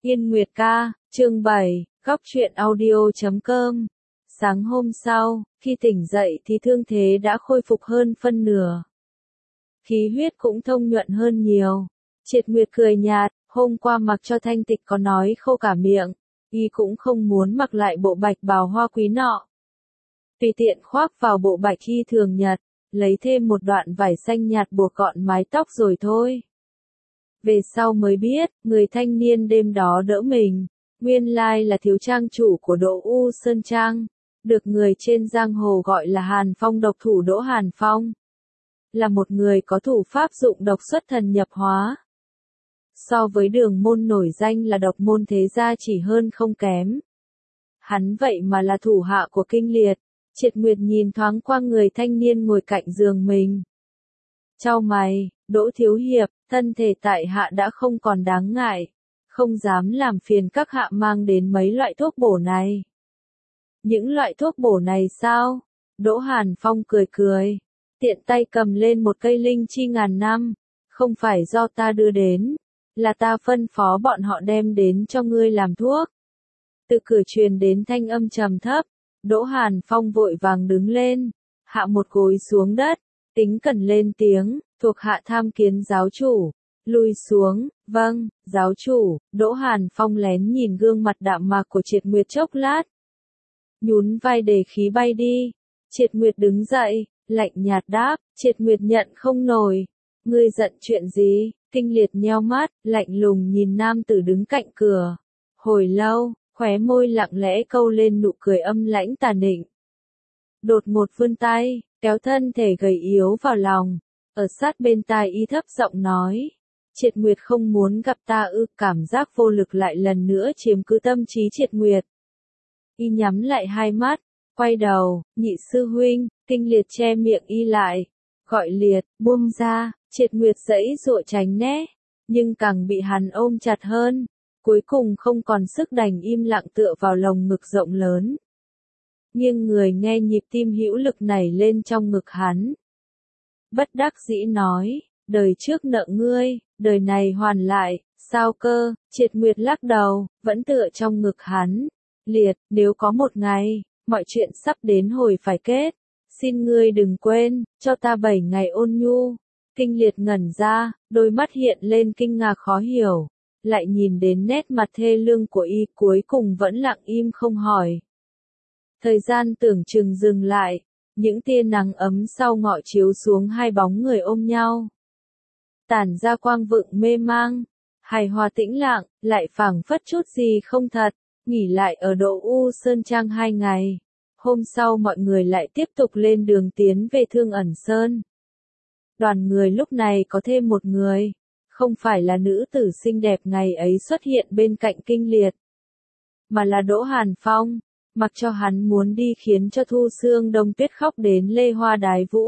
Yên Nguyệt ca, chương 7, góc truyện audio.com. Sáng hôm sau, khi tỉnh dậy thì thương thế đã khôi phục hơn phân nửa. Khí huyết cũng thông nhuận hơn nhiều. Triệt Nguyệt cười nhạt, hôm qua mặc cho Thanh Tịch có nói khô cả miệng, y cũng không muốn mặc lại bộ bạch bào hoa quý nọ. Tùy tiện khoác vào bộ bạch y thường nhật, lấy thêm một đoạn vải xanh nhạt buộc gọn mái tóc rồi thôi. Về sau mới biết, người thanh niên đêm đó đỡ mình, nguyên lai là thiếu trang chủ của Đỗ U Sơn Trang, được người trên giang hồ gọi là Hàn Phong độc thủ Đỗ Hàn Phong. Là một người có thủ pháp dụng độc xuất thần nhập hóa. So với Đường Môn nổi danh là độc môn thế gia chỉ hơn không kém. Hắn vậy mà là thủ hạ của Kinh Liệt. Triệt Nguyệt nhìn thoáng qua người thanh niên ngồi cạnh giường mình. Chau mày, Đỗ thiếu hiệp, thân thể tại hạ đã không còn đáng ngại, không dám làm phiền các hạ mang đến mấy loại thuốc bổ này. Những loại thuốc bổ này sao? Đỗ Hàn Phong cười cười, tiện tay cầm lên một cây linh chi ngàn năm, không phải do ta đưa đến, là ta phân phó bọn họ đem đến cho ngươi làm thuốc. Từ cửa truyền đến thanh âm trầm thấp, Đỗ Hàn Phong vội vàng đứng lên, hạ một gối xuống đất, tính cẩn lên tiếng, thuộc hạ tham kiến giáo chủ, lùi xuống, vâng, giáo chủ. Đỗ Hàn Phong lén nhìn gương mặt đạm mạc của Triệt Nguyệt chốc lát. Nhún vai để khí bay đi. Triệt Nguyệt đứng dậy, lạnh nhạt đáp, Triệt Nguyệt nhận không nổi. Ngươi giận chuyện gì? Kinh Liệt nheo mắt, lạnh lùng nhìn nam tử đứng cạnh cửa. Hồi lâu, khóe môi lặng lẽ câu lên nụ cười âm lãnh tà nịnh. Đột một vươn tay, kéo thân thể gầy yếu vào lòng, ở sát bên tai y thấp giọng nói. Triệt Nguyệt không muốn gặp ta ư? Cảm giác vô lực lại lần nữa chiếm cứ tâm trí Triệt Nguyệt. Y nhắm lại hai mắt, quay đầu, nhị sư huynh. Kinh Liệt che miệng y lại, gọi Liệt, buông ra. Triệt Nguyệt giãy giụa tránh né, nhưng càng bị hắn ôm chặt hơn, cuối cùng không còn sức đành im lặng tựa vào lồng ngực rộng lớn. Nghiêng người nghe nhịp tim hữu lực nảy lên trong ngực hắn. Bất đắc dĩ nói, đời trước nợ ngươi, đời này hoàn lại, sao cơ? Triệt Nguyệt lắc đầu, vẫn tựa trong ngực hắn. Liệt, nếu có một ngày, mọi chuyện sắp đến hồi phải kết, xin ngươi đừng quên, cho ta 7 ngày ôn nhu. Kinh Liệt ngẩn ra, đôi mắt hiện lên kinh ngạc khó hiểu, lại nhìn đến nét mặt thê lương của y, cuối cùng vẫn lặng im không hỏi. Thời gian tưởng chừng dừng lại, những tia nắng ấm sau ngọ chiếu xuống hai bóng người ôm nhau. Tản ra quang vựng mê mang, hài hòa tĩnh lặng, lại phảng phất chút gì không thật, nghỉ lại ở Đỗ U Sơn Trang 2 ngày. Hôm sau mọi người lại tiếp tục lên đường tiến về Thương Ẩn Sơn. Đoàn người lúc này có thêm một người, không phải là nữ tử xinh đẹp ngày ấy xuất hiện bên cạnh Kinh Liệt, mà là Đỗ Hàn Phong. Mặc cho hắn muốn đi khiến cho Thu Xương Đông Tuyết khóc đến lê hoa đái vũ.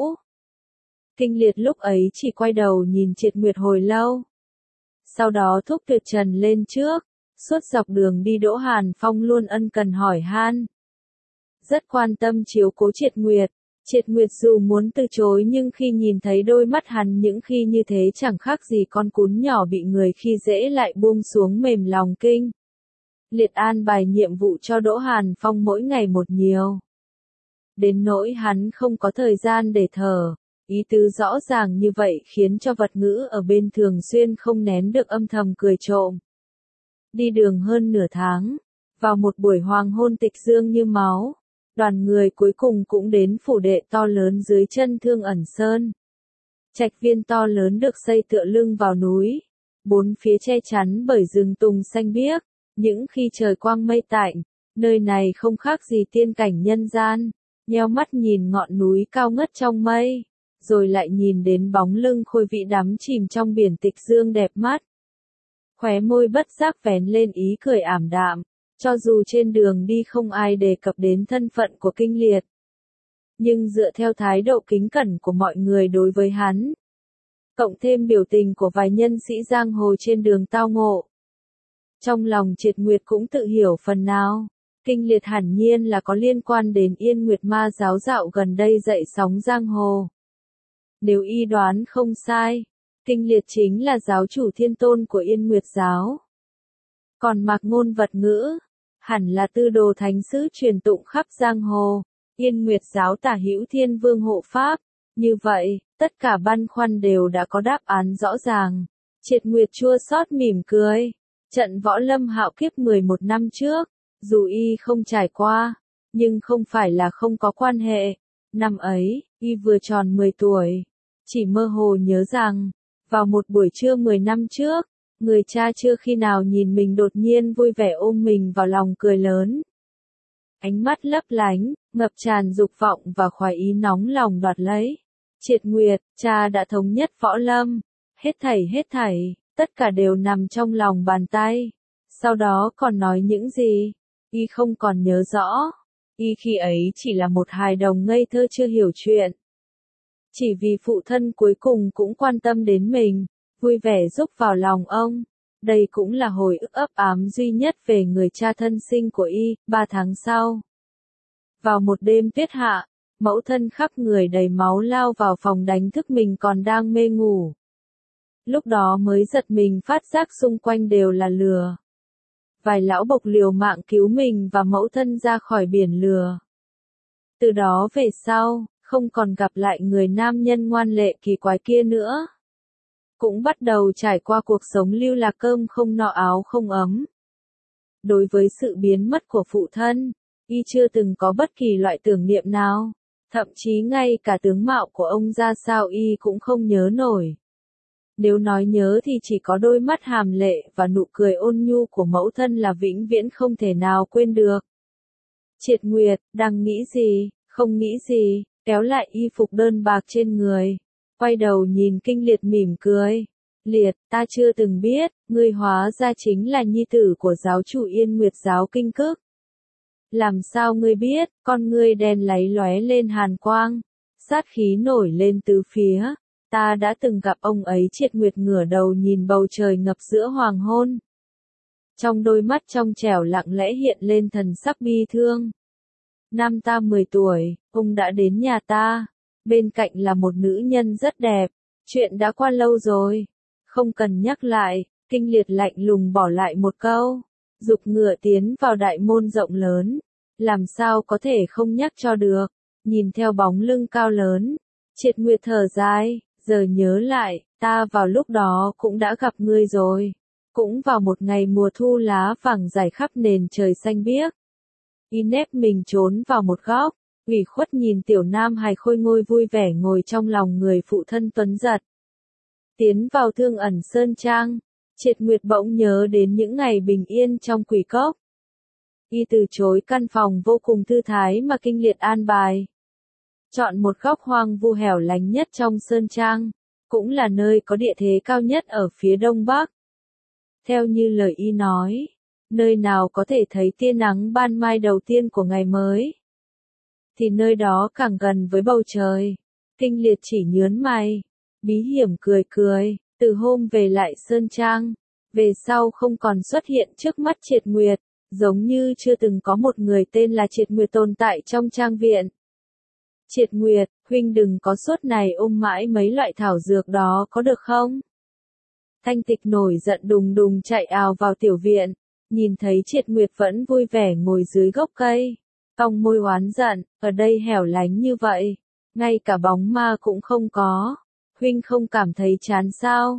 Kinh Liệt lúc ấy chỉ quay đầu nhìn Triệt Nguyệt hồi lâu. Sau đó thúc Tuyệt Trần lên trước, suốt dọc đường đi Đỗ Hàn Phong luôn ân cần hỏi han. Rất quan tâm chiếu cố Triệt Nguyệt. Triệt Nguyệt dù muốn từ chối nhưng khi nhìn thấy đôi mắt hắn những khi như thế chẳng khác gì con cún nhỏ bị người khi dễ lại buông xuống mềm lòng. Kinh Liệt an bài nhiệm vụ cho Đỗ Hàn Phong mỗi ngày một nhiều. Đến nỗi hắn không có thời gian để thở, ý tứ rõ ràng như vậy khiến cho vật ngữ ở bên Thường Xuyên không nén được âm thầm cười trộm. Đi đường hơn nửa tháng, vào một buổi hoàng hôn tịch dương như máu, đoàn người cuối cùng cũng đến phủ đệ to lớn dưới chân Thương Ẩn Sơn. Trạch viên to lớn được xây tựa lưng vào núi, bốn phía che chắn bởi rừng tùng xanh biếc. Những khi trời quang mây tạnh, nơi này không khác gì tiên cảnh nhân gian. Nheo mắt nhìn ngọn núi cao ngất trong mây, rồi lại nhìn đến bóng lưng Khôi Vĩ đắm chìm trong biển tịch dương đẹp mắt. Khóe môi bất giác vén lên ý cười ảm đạm, cho dù trên đường đi không ai đề cập đến thân phận của Kinh Liệt. Nhưng dựa theo thái độ kính cẩn của mọi người đối với hắn, cộng thêm biểu tình của vài nhân sĩ giang hồ trên đường tao ngộ, trong lòng Triệt Nguyệt cũng tự hiểu phần nào, Kinh Liệt hẳn nhiên là có liên quan đến Yên Nguyệt Ma giáo dạo gần đây dậy sóng giang hồ. Nếu y đoán không sai, Kinh Liệt chính là giáo chủ thiên tôn của Yên Nguyệt giáo. Còn Mạc Ngôn vật ngữ, hẳn là tư đồ thánh sứ truyền tụng khắp giang hồ, Yên Nguyệt giáo tả hữu Thiên Vương hộ pháp. Như vậy, tất cả băn khoăn đều đã có đáp án rõ ràng. Triệt Nguyệt chua xót mỉm cười. Trận võ lâm hạo kiếp 11 năm trước, dù y không trải qua, nhưng không phải là không có quan hệ. Năm ấy, y vừa tròn 10 tuổi. Chỉ mơ hồ nhớ rằng, vào một buổi trưa 10 năm trước, người cha chưa khi nào nhìn mình đột nhiên vui vẻ ôm mình vào lòng cười lớn. Ánh mắt lấp lánh, ngập tràn dục vọng và khoái ý nóng lòng đoạt lấy. Triệt Nguyệt, cha đã thống nhất võ lâm. Hết thảy, tất cả đều nằm trong lòng bàn tay. Sau đó còn nói những gì? Y không còn nhớ rõ. Y khi ấy chỉ là một hài đồng ngây thơ chưa hiểu chuyện. Chỉ vì phụ thân cuối cùng cũng quan tâm đến mình, vui vẻ giúp vào lòng ông. Đây cũng là hồi ức ấp ám duy nhất về người cha thân sinh của y. 3 tháng sau, vào một đêm tuyết hạ, mẫu thân khắp người đầy máu lao vào phòng đánh thức mình còn đang mê ngủ. Lúc đó mới giật mình phát giác xung quanh đều là lừa. Vài lão bộc liều mạng cứu mình và mẫu thân ra khỏi biển lừa. Từ đó về sau, không còn gặp lại người nam nhân ngoan lệ kỳ quái kia nữa. Cũng bắt đầu trải qua cuộc sống lưu lạc cơm không no áo không ấm. Đối với sự biến mất của phụ thân, y chưa từng có bất kỳ loại tưởng niệm nào. Thậm chí ngay cả tướng mạo của ông ra sao y cũng không nhớ nổi. Nếu nói nhớ thì chỉ có đôi mắt hàm lệ và nụ cười ôn nhu của mẫu thân là vĩnh viễn không thể nào quên được. Triệt Nguyệt, đang nghĩ gì, không nghĩ gì, kéo lại y phục đơn bạc trên người. Quay đầu nhìn Kinh Liệt mỉm cười. Liệt, ta chưa từng biết, ngươi hóa ra chính là nhi tử của giáo chủ Yên Nguyệt giáo Kinh Cức. Làm sao ngươi biết? Con ngươi đen láy lóe lên hàn quang. Sát khí nổi lên từ phía. Ta đã từng gặp ông ấy. Triệt Nguyệt ngửa đầu nhìn bầu trời ngập giữa hoàng hôn. Trong đôi mắt trong trẻo lặng lẽ hiện lên thần sắc bi thương. Năm ta 10 tuổi, ông đã đến nhà ta. Bên cạnh là một nữ nhân rất đẹp. Chuyện đã qua lâu rồi. Không cần nhắc lại. Kinh Liệt lạnh lùng bỏ lại một câu. Giục ngựa tiến vào đại môn rộng lớn. Làm sao có thể không nhắc cho được. Nhìn theo bóng lưng cao lớn. Triệt Nguyệt thở dài. Giờ nhớ lại, ta vào lúc đó cũng đã gặp ngươi rồi. Cũng vào một ngày mùa thu lá vàng rải khắp nền trời xanh biếc. Y nép mình trốn vào một góc, ủy khuất nhìn tiểu nam hài khôi ngôi vui vẻ ngồi trong lòng người phụ thân tuấn giật. Tiến vào Thương Ẩn Sơn Trang, Triệt Nguyệt bỗng nhớ đến những ngày bình yên trong Quỷ Cốc. Y từ chối căn phòng vô cùng thư thái mà Kinh Liệt an bài. Chọn một góc hoang vu hẻo lánh nhất trong Sơn Trang, cũng là nơi có địa thế cao nhất ở phía đông bắc. Theo như lời y nói, nơi nào có thể thấy tia nắng ban mai đầu tiên của ngày mới, thì nơi đó càng gần với bầu trời. Kinh Liệt chỉ nhớn mày, bí hiểm cười cười, từ hôm về lại Sơn Trang, về sau không còn xuất hiện trước mắt Triệt Nguyệt, giống như chưa từng có một người tên là Triệt Nguyệt tồn tại trong trang viện. Triệt Nguyệt, huynh đừng có suốt này ôm mãi mấy loại thảo dược đó có được không? Thanh Tịch nổi giận đùng đùng chạy ào vào tiểu viện, nhìn thấy Triệt Nguyệt vẫn vui vẻ ngồi dưới gốc cây. Cong môi oán giận, ở đây hẻo lánh như vậy, ngay cả bóng ma cũng không có. Huynh không cảm thấy chán sao?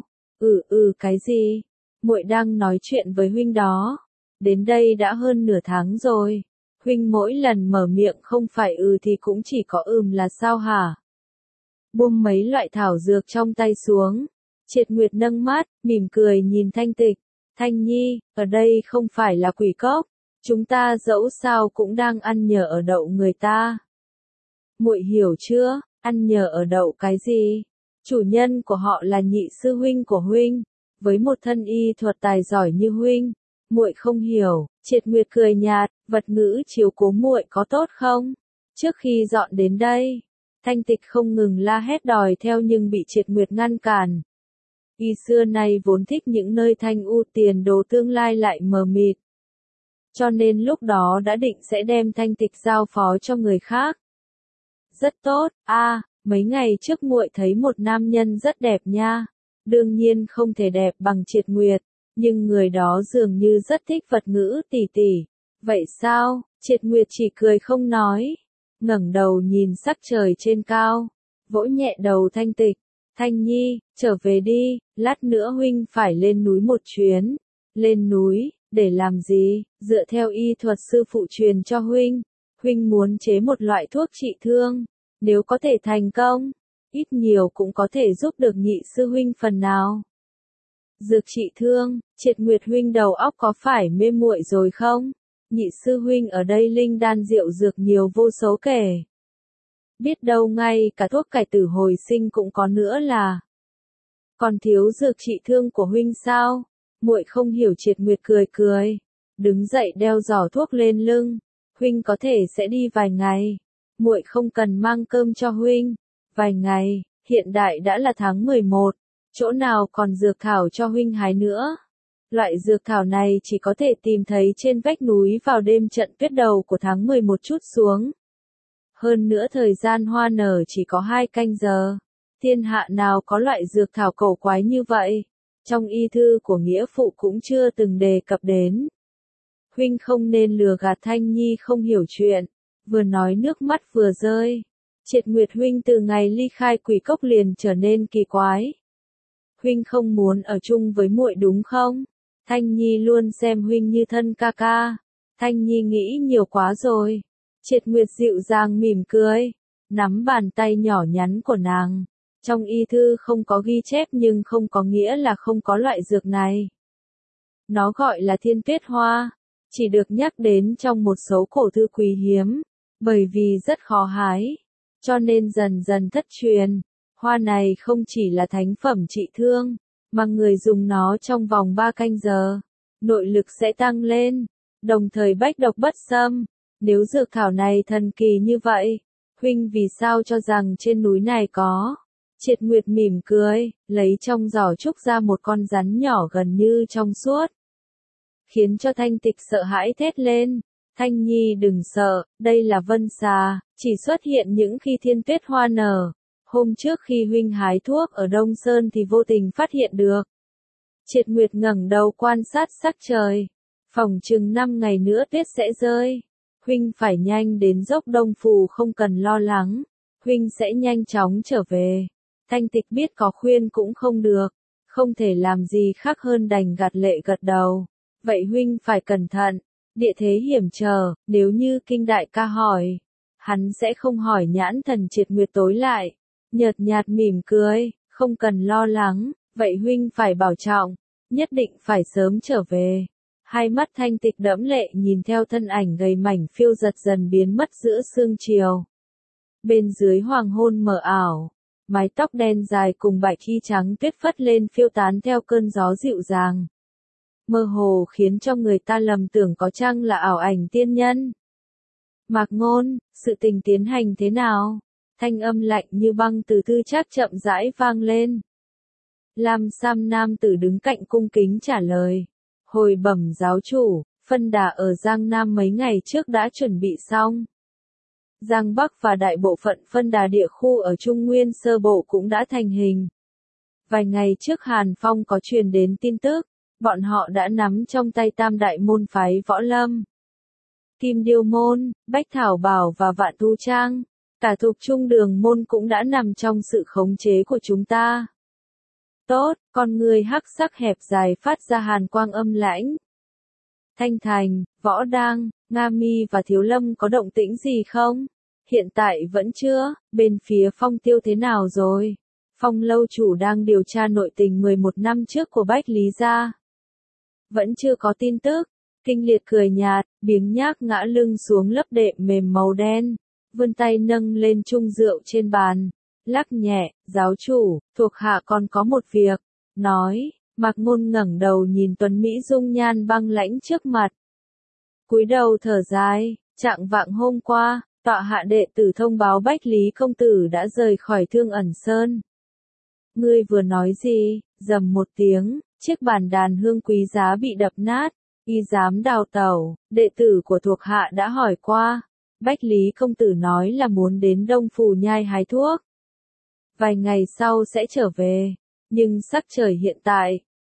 Cái gì? Muội đang nói chuyện với huynh đó. Đến đây đã hơn nửa tháng rồi. Huynh mỗi lần mở miệng không phải thì cũng chỉ có là sao hả? Buông mấy loại thảo dược trong tay xuống. Triệt Nguyệt nâng mắt, mỉm cười nhìn Thanh Tịch. Thanh Nhi, ở đây không phải là Quỷ Cốc. Chúng ta dẫu sao cũng đang ăn nhờ ở đậu người ta. Muội hiểu chưa? Ăn nhờ ở đậu cái gì? Chủ nhân của họ là nhị sư huynh của huynh. Với một thân y thuật tài giỏi như huynh. Muội không hiểu. Triệt Nguyệt cười nhạt, vật ngữ chiếu cố muội có tốt không? Trước khi dọn đến đây, Thanh Tịch không ngừng la hét đòi theo nhưng bị Triệt Nguyệt ngăn cản. Y xưa nay vốn thích những nơi thanh u, tiền đồ tương lai lại mờ mịt. Cho nên lúc đó đã định sẽ đem Thanh Tịch giao phó cho người khác. Rất tốt, mấy ngày trước muội thấy một nam nhân rất đẹp nha. Đương nhiên không thể đẹp bằng Triệt Nguyệt, Nhưng người đó dường như rất thích vật ngữ tỉ tỉ. Vậy sao? Triệt Nguyệt chỉ cười không nói. Ngẩng đầu nhìn sắc trời trên cao. Vỗ nhẹ đầu Thanh Tịch. Thanh Nhi, trở về đi, lát nữa huynh phải lên núi một chuyến. Lên núi, để làm gì? Dựa theo y thuật sư phụ truyền cho huynh. Huynh muốn chế một loại thuốc trị thương. Nếu có thể thành công, ít nhiều cũng có thể giúp được nhị sư huynh phần nào. Dược trị thương, Triệt Nguyệt huynh đầu óc có phải mê muội rồi không? Nhị sư huynh ở đây linh đan rượu dược nhiều vô số kể. Biết đâu ngay cả thuốc cải tử hồi sinh cũng có nữa là. Còn thiếu dược trị thương của huynh sao? Muội không hiểu. Triệt Nguyệt cười cười, đứng dậy đeo giỏ thuốc lên lưng. Huynh có thể sẽ đi vài ngày. Muội không cần mang cơm cho huynh. Vài ngày, hiện đại đã là tháng 11, chỗ nào còn dược thảo cho huynh hái nữa. Loại dược thảo này chỉ có thể tìm thấy trên vách núi vào đêm trận tuyết đầu của tháng 11 chút xuống. Hơn nữa thời gian hoa nở chỉ có 2 canh giờ. Thiên hạ nào có loại dược thảo cổ quái như vậy? Trong y thư của nghĩa phụ cũng chưa từng đề cập đến. Huynh không nên lừa gạt Thanh Nhi không hiểu chuyện. Vừa nói nước mắt vừa rơi. Triệt Nguyệt huynh từ ngày ly khai Quỷ Cốc liền trở nên kỳ quái. Huynh không muốn ở chung với muội đúng không? Thanh Nhi luôn xem huynh như thân ca ca. Thanh Nhi nghĩ nhiều quá rồi. Triệt Nguyệt dịu dàng mỉm cười, nắm bàn tay nhỏ nhắn của nàng. Trong y thư không có ghi chép nhưng không có nghĩa là không có loại dược này. Nó gọi là thiên tuyết hoa, chỉ được nhắc đến trong một số cổ thư quý hiếm, bởi vì rất khó hái, cho nên dần dần thất truyền. Hoa này không chỉ là thánh phẩm trị thương, mà người dùng nó trong vòng 3 canh giờ, nội lực sẽ tăng lên, đồng thời bách độc bất xâm. Nếu dược thảo này thần kỳ như vậy, huynh vì sao cho rằng trên núi này có? Triệt Nguyệt mỉm cười, lấy trong giỏ trúc ra một con rắn nhỏ gần như trong suốt, khiến cho Thanh Tịch sợ hãi thét lên. Thanh Nhi đừng sợ, đây là vân xà, chỉ xuất hiện những khi thiên tuyết hoa nở. Hôm trước khi huynh hái thuốc ở Đông Sơn thì vô tình phát hiện được. Triệt Nguyệt ngẩng đầu quan sát sắc trời. Phỏng chừng 5 ngày nữa tuyết sẽ rơi. Huynh phải nhanh đến dốc Đông Phù không cần lo lắng. Huynh sẽ nhanh chóng trở về. Thanh Tịch biết có khuyên cũng không được. Không thể làm gì khác hơn đành gạt lệ gật đầu. Vậy huynh phải cẩn thận. Địa thế hiểm trở, nếu như Kinh đại ca hỏi, hắn sẽ không hỏi. Nhãn thần Triệt Nguyệt tối lại, nhợt nhạt mỉm cười, không cần lo lắng, vậy huynh phải bảo trọng, nhất định phải sớm trở về. Hai mắt Thanh Tịch đẫm lệ nhìn theo thân ảnh gầy mảnh phiêu giật dần biến mất giữa sương chiều. Bên dưới hoàng hôn mờ ảo, mái tóc đen dài cùng bạch y trắng tuyết phất lên phiêu tán theo cơn gió dịu dàng. Mơ hồ khiến cho người ta lầm tưởng có chăng là ảo ảnh tiên nhân. Mạc Ngôn, sự tình tiến hành thế nào? Thanh âm lạnh như băng từ Thư Trác chậm rãi vang lên. Lam Sam nam tử đứng cạnh cung kính trả lời. Hồi bẩm giáo chủ, phân đà ở Giang Nam mấy ngày trước đã chuẩn bị xong. Giang Bắc và đại bộ phận phân đà địa khu ở Trung Nguyên sơ bộ cũng đã thành hình. Vài ngày trước Hàn Phong có truyền đến tin tức, bọn họ đã nắm trong tay tam đại môn phái võ lâm. Kim Điêu Môn, Bách Thảo Bảo và Vạn Tu Trang, cả Thục Trung Đường Môn cũng đã nằm trong sự khống chế của chúng ta. Tốt, con người hắc sắc hẹp dài phát ra hàn quang âm lãnh. Thanh Thành, Võ Đang, Nga Mi và Thiếu Lâm có động tĩnh gì không? Hiện tại vẫn chưa, bên phía Phong Tiêu thế nào rồi? Phong lâu chủ đang điều tra nội tình 11 năm trước của Bách Lý gia. Vẫn chưa có tin tức. Kinh Liệt cười nhạt, biếng nhác ngã lưng xuống lớp đệm mềm màu đen, vươn tay nâng lên chung rượu trên bàn, lắc nhẹ, giáo chủ, thuộc hạ còn có một việc, nói. Mạc Ngôn ngẩng đầu nhìn Tuấn Mỹ dung nhan băng lãnh trước mặt. Cúi đầu thở dài, trạng vạng hôm qua, tọa hạ đệ tử thông báo Bách Lý công tử đã rời khỏi Thương Ẩn Sơn. Ngươi vừa nói gì? Rầm một tiếng, chiếc bàn đàn hương quý giá bị đập nát, y dám đào tẩu, đệ tử của thuộc hạ đã hỏi qua. Bách Lý công tử nói là muốn đến Đông Phù nhai hái thuốc. Vài ngày sau sẽ trở về, nhưng sắc trời hiện tại,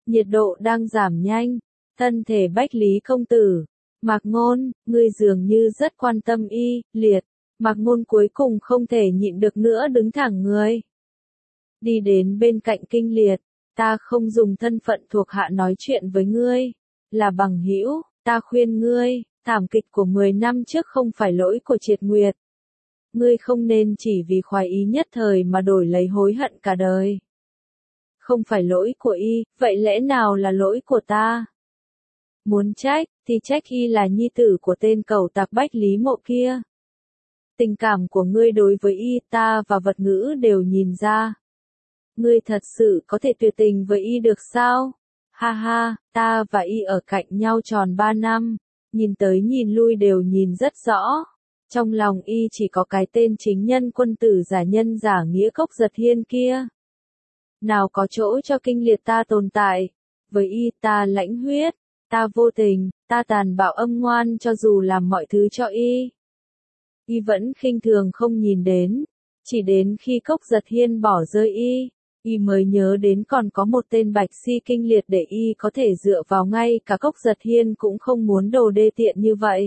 nhiệt độ đang giảm nhanh. Thân thể Bách Lý công tử. Mạc Ngôn, ngươi dường như rất quan tâm y, Liệt. Mạc Ngôn cuối cùng không thể nhịn được nữa đứng thẳng người. Đi đến bên cạnh Kinh Liệt, ta không dùng thân phận thuộc hạ nói chuyện với ngươi, là bằng hữu, ta khuyên ngươi, thảm kịch của 10 năm trước không phải lỗi của Triệt Nguyệt. Ngươi không nên chỉ vì khoái ý nhất thời mà đổi lấy hối hận cả đời. Không phải lỗi của y, vậy lẽ nào là lỗi của ta? Muốn trách, thì trách y là nhi tử của tên cẩu tặc Bách Lý Mộ kia. Tình cảm của ngươi đối với y, ta và Vật Ngữ đều nhìn ra. Ngươi thật sự có thể tuyệt tình với y được sao? Ha ha, ta và y ở cạnh nhau tròn 3 năm, nhìn tới nhìn lui đều nhìn rất rõ. Trong lòng y chỉ có cái tên chính nhân quân tử giả nhân giả nghĩa Cốc Giật Hiên kia. Nào có chỗ cho Kinh Liệt ta tồn tại. Với y ta lãnh huyết, ta vô tình, ta tàn bạo âm ngoan cho dù làm mọi thứ cho y. Y vẫn khinh thường không nhìn đến. Chỉ đến khi Cốc Giật Hiên bỏ rơi y mới nhớ đến còn có một tên Bạch Si Kinh Liệt để y có thể dựa vào, ngay cả Cốc Giật Hiên cũng không muốn đồ đê tiện như vậy.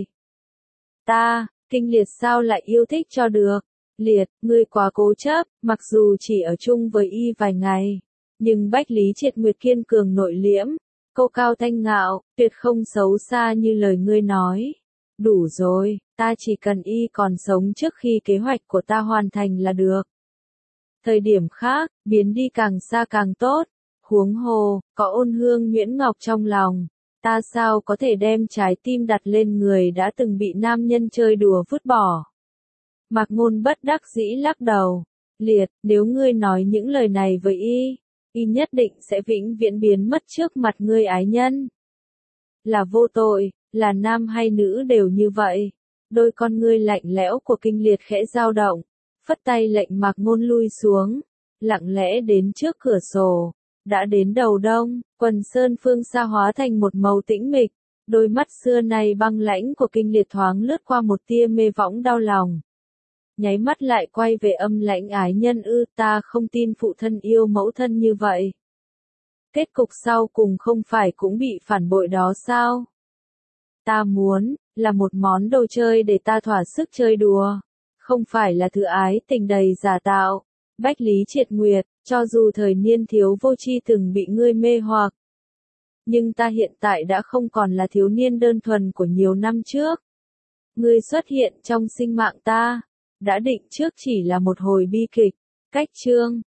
Kinh Liệt sao lại yêu thích cho được? Liệt, ngươi quá cố chấp, mặc dù chỉ ở chung với y vài ngày. Nhưng Bách Lý Triệt Nguyệt kiên cường nội liễm, câu cao thanh ngạo, tuyệt không xấu xa như lời ngươi nói. Đủ rồi, ta chỉ cần y còn sống trước khi kế hoạch của ta hoàn thành là được. Thời điểm khác, biến đi càng xa càng tốt. Huống hồ, có Ôn Hương Nhuyễn Ngọc trong lòng. Ta sao có thể đem trái tim đặt lên người đã từng bị nam nhân chơi đùa vứt bỏ. Mạc Ngôn bất đắc dĩ lắc đầu. Liệt, nếu ngươi nói những lời này với y nhất định sẽ vĩnh viễn biến mất trước mặt ngươi ái nhân. Là vô tội, là nam hay nữ đều như vậy. Đôi con ngươi lạnh lẽo của Kinh Liệt khẽ dao động, phất tay lệnh Mạc Ngôn lui xuống, lặng lẽ đến trước cửa sổ. Đã đến đầu đông, quần sơn phương xa hóa thành một màu tĩnh mịch, đôi mắt xưa nay băng lãnh của Kinh Liệt thoáng lướt qua một tia mê võng đau lòng. Nháy mắt lại quay về âm lãnh ái nhân ta không tin phụ thân yêu mẫu thân như vậy. Kết cục sau cùng không phải cũng bị phản bội đó sao? Ta muốn, là một món đồ chơi để ta thỏa sức chơi đùa, không phải là thứ ái tình đầy giả tạo. Bách Lý Triệt Nguyệt, cho dù thời niên thiếu vô tri từng bị ngươi mê hoặc, nhưng ta hiện tại đã không còn là thiếu niên đơn thuần của nhiều năm trước. Ngươi xuất hiện trong sinh mạng ta, đã định trước chỉ là một hồi bi kịch. Cách chương